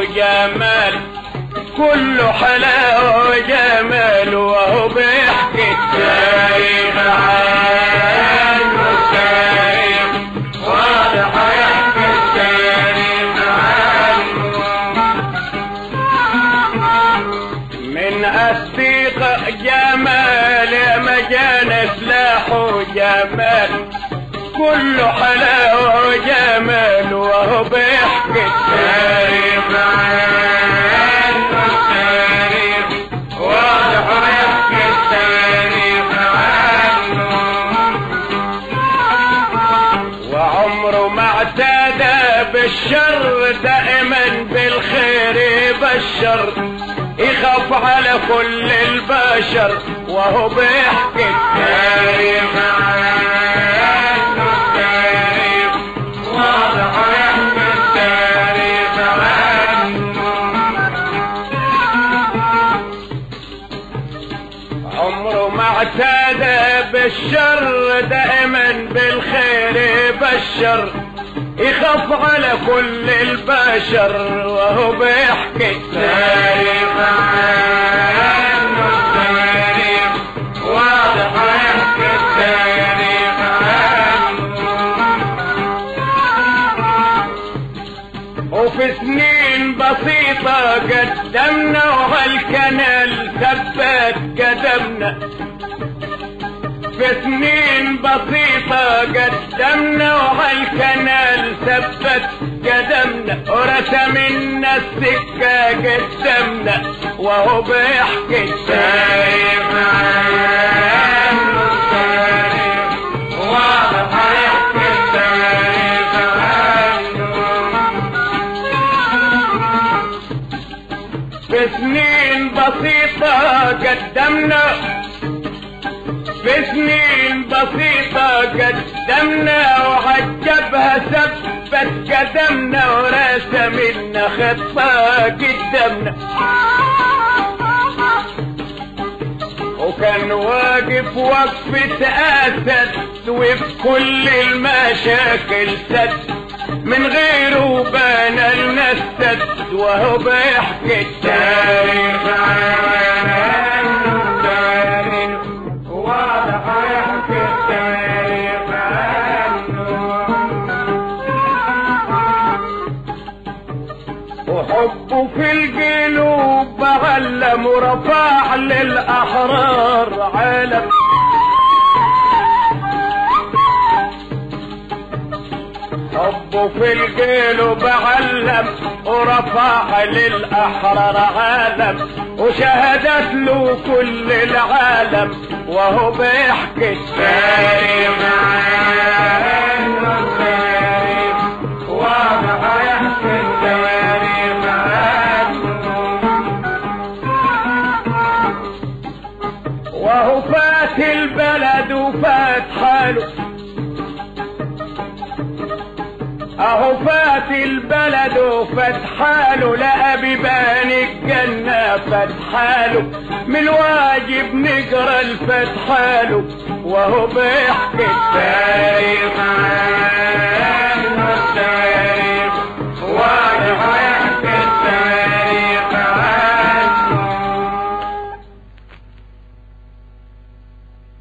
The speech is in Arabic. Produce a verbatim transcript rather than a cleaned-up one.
وجمال، كله حلاوة وجمال، وهو بيحكي التاريخ عنه. التاريخ واضح يحكي التاريخ عنه. من أصدق جمال ما جانا سلاحه جمال، كله حلاوة وجمال، وهو بيحكي التاريخ عنه. التاريخ واضح يحكي التاريخ عنه. وعمره ما اعتدى بالشر، دائما بالخير يبشر، يخاف على كل البشر، وهو بيحكي التاريخ عنه. التاريخ واضح يحكي التاريخ عنه. عمره ما اعتدى بالشر، دائما بالخير يبشر، يخاف على كل البشر، وهو بيحكي التاريخ عنه. التاريخ واضح يحكي التاريخ عنه. وفي سنين بسيطة قدمنا، وهالكنال ثبت قدمنا. في سنين بسيطة قدمنا، وهالكنال ثبت قدمنا، ورسمنا السكة قدمنا، وهو بيحكي التاريخ عنه. التاريخ واضح يحكي التاريخ عنه. في سنين بسيطة قدمنا، في سنين بسيطة قدمنا، وعجبها ثبت قدمنا، ورسمنا خطة قدمنا. وكان واقف وقفة أسد، وفي كل المشاكل سد، من غيره بان لنا السد، وهو بيحكي التاريخ عنه. التاريخ واضح يحكي التاريخ عنه. وحبه في القلوب علم، ورفع للأحرار علم. حبه في القلوب علم، ورفع للأحرار علم، وشهدت له كل العالم، وهو بيحكي التاريخ عنه. التاريخ واضح يحكي التاريخ عنه. وهو فات البلد وفات حاله، اهو فات البلد وفات حاله، لقى بيبان الجنة فات حاله، من الواجب نقرا الفات حاله، وهو بيحكي التاريخ عنه.